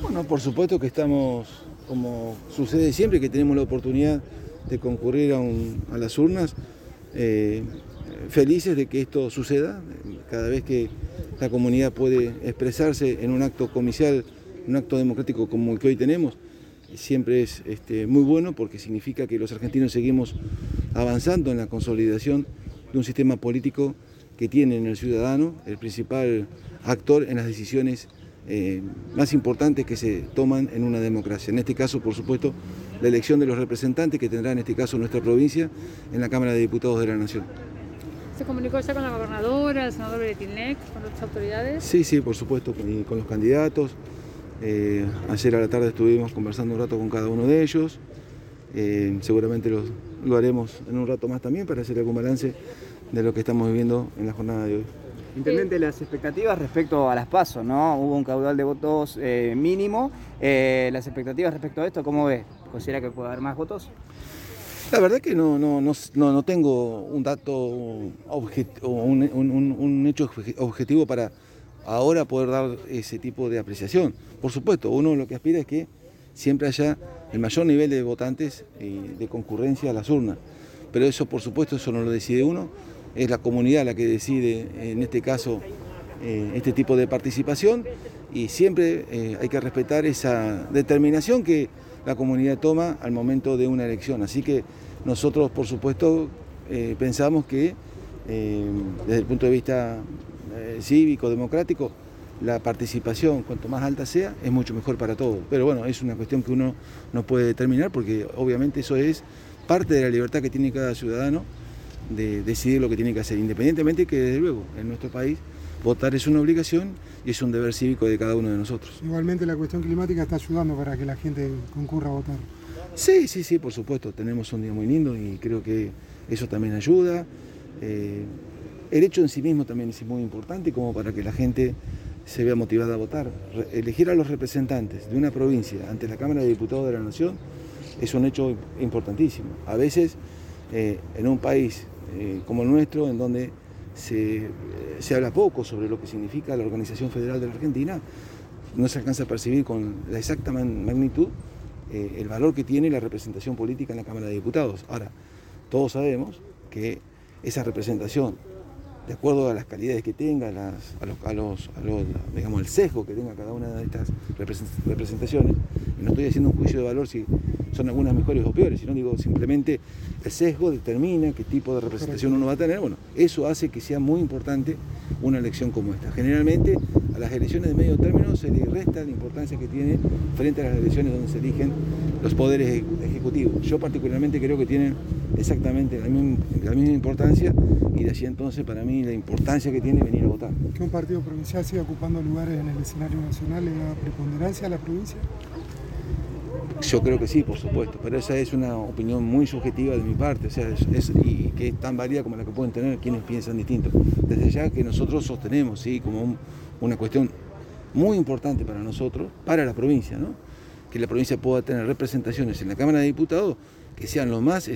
Bueno, por supuesto que estamos, como sucede siempre que tenemos la oportunidad de concurrir a las urnas, felices de que esto suceda. Cada vez que la comunidad puede expresarse en un acto comicial, un acto democrático como el que hoy tenemos, siempre es muy bueno porque significa que los argentinos seguimos avanzando en la consolidación de un sistema político que tiene en el ciudadano el principal actor en las decisiones más importantes que se toman en una democracia. En este caso, por supuesto, la elección de los representantes que tendrá en este caso nuestra provincia en la Cámara de Diputados de la Nación. ¿Se comunicó ya con la gobernadora, el senador Beretilnec, con otras autoridades? Sí, por supuesto, con los candidatos. Ayer a la tarde estuvimos conversando un rato con cada uno de ellos. Seguramente lo haremos en un rato más también para hacer algún balance de lo que estamos viviendo en la jornada de hoy. Intendente, las expectativas respecto a las PASO, ¿no? Hubo un caudal de votos mínimo. Las expectativas respecto a esto, ¿cómo ve? ¿Considera que puede haber más votos? La verdad que no tengo un dato un hecho objetivo para ahora poder dar ese tipo de apreciación. Por supuesto, uno lo que aspira es que siempre haya el mayor nivel de votantes y de concurrencia a las urnas. Pero eso, por supuesto, eso no lo decide uno, es la comunidad la que decide, en este caso, este tipo de participación, y siempre hay que respetar esa determinación que la comunidad toma al momento de una elección. Así que nosotros, por supuesto, pensamos que desde el punto de vista cívico, democrático, la participación, cuanto más alta sea, es mucho mejor para todos. Pero bueno, es una cuestión que uno no puede determinar porque obviamente eso es parte de la libertad que tiene cada ciudadano de decidir lo que tiene que hacer, independientemente que desde luego en nuestro país votar es una obligación y es un deber cívico de cada uno de nosotros. Igualmente la cuestión climática está ayudando para que la gente concurra a votar. Sí, por supuesto, tenemos un día muy lindo y creo que eso también ayuda. El hecho en sí mismo también es muy importante como para que la gente se vea motivada a votar. Elegir a los representantes de una provincia ante la Cámara de Diputados de la Nación es un hecho importantísimo. A veces en un país como el nuestro, en donde se habla poco sobre lo que significa la Organización Federal de la Argentina, no se alcanza a percibir con la exacta magnitud el valor que tiene la representación política en la Cámara de Diputados. Ahora, todos sabemos que esa representación, de acuerdo a las calidades que tenga, digamos, el sesgo que tenga cada una de estas representaciones, y no estoy haciendo un juicio de valor si son algunas mejores o peores, sino digo simplemente el sesgo determina qué tipo de representación uno va a tener. Bueno, eso hace que sea muy importante una elección como esta. Generalmente a las elecciones de medio término se le resta la importancia que tiene frente a las elecciones donde se eligen los poderes ejecutivos. Yo particularmente creo que tienen exactamente la misma importancia, y de allí entonces para mí la importancia que tiene venir a votar. ¿Que un partido provincial siga ocupando lugares en el escenario nacional le da preponderancia a la provincia? Yo creo que sí, por supuesto, pero esa es una opinión muy subjetiva de mi parte, o sea, y que es tan válida como la que pueden tener quienes piensan distinto. Desde ya que nosotros sostenemos, sí, como una cuestión muy importante para nosotros, para la provincia, ¿no? Que la provincia pueda tener representaciones en la Cámara de Diputados que sean lo más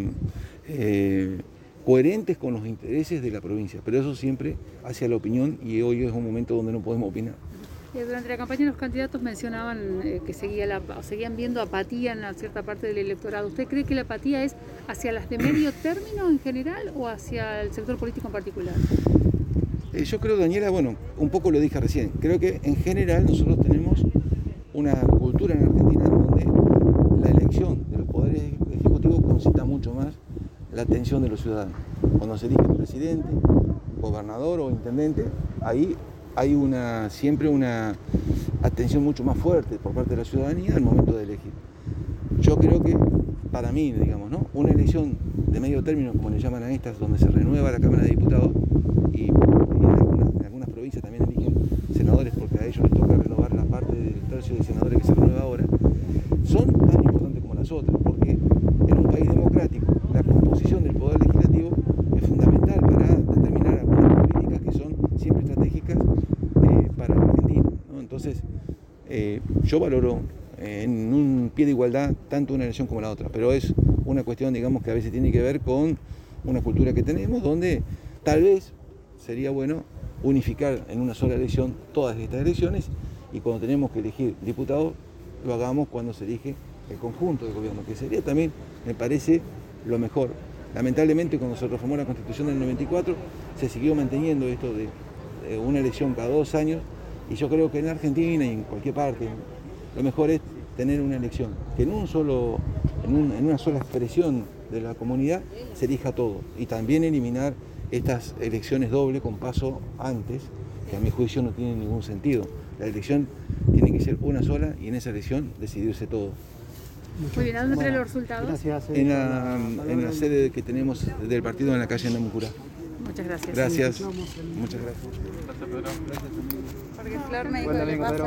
coherentes con los intereses de la provincia, pero eso siempre hacia la opinión, y hoy es un momento donde no podemos opinar. Durante la campaña los candidatos mencionaban que seguían viendo apatía en una cierta parte del electorado. ¿Usted cree que la apatía es hacia las de medio término en general o hacia el sector político en particular? Yo creo, Daniela, bueno, un poco lo dije recién, creo que en general nosotros tenemos una cultura en Argentina en donde la elección de los poderes ejecutivos concita mucho más la atención de los ciudadanos. Cuando se elige presidente, gobernador o intendente, ahí hay siempre una atención mucho más fuerte por parte de la ciudadanía al momento de elegir. Yo creo que, para mí, digamos, ¿no?, una elección de medio término, como le llaman a estas, donde se renueva la Cámara de Diputados y en algunas provincias también eligen senadores, porque a ellos les toca renovar la parte del tercio de senadores que se renueva ahora, son tan importantes como las otras, porque en un país democrático la composición del poder legislativo es fundamental para determinar algunas políticas que son siempre estratégicas para la Argentina, ¿no? Entonces, yo valoro en un pie de igualdad tanto una elección como la otra, pero es una cuestión, digamos, que a veces tiene que ver con una cultura que tenemos, donde tal vez sería bueno unificar en una sola elección todas estas elecciones y cuando tenemos que elegir diputados, lo hagamos cuando se elige el conjunto del gobierno, que sería también, me parece, lo mejor. Lamentablemente, cuando se reformó la Constitución del 94, se siguió manteniendo esto de una elección cada 2 años, y yo creo que en Argentina y en cualquier parte, lo mejor es tener una elección, que en una sola expresión de la comunidad se elija todo, y también eliminar estas elecciones dobles con paso antes, que a mi juicio no tienen ningún sentido. La elección tiene que ser una sola y en esa elección decidirse todo. Muy bien, ¿a dónde trae los resultados? Gracias. En la sede que tenemos del partido en la calle Namucurá. Muchas gracias. Gracias. Muchas gracias. Porque Flor me dijo Buen que le domingo, pasa. Pedro.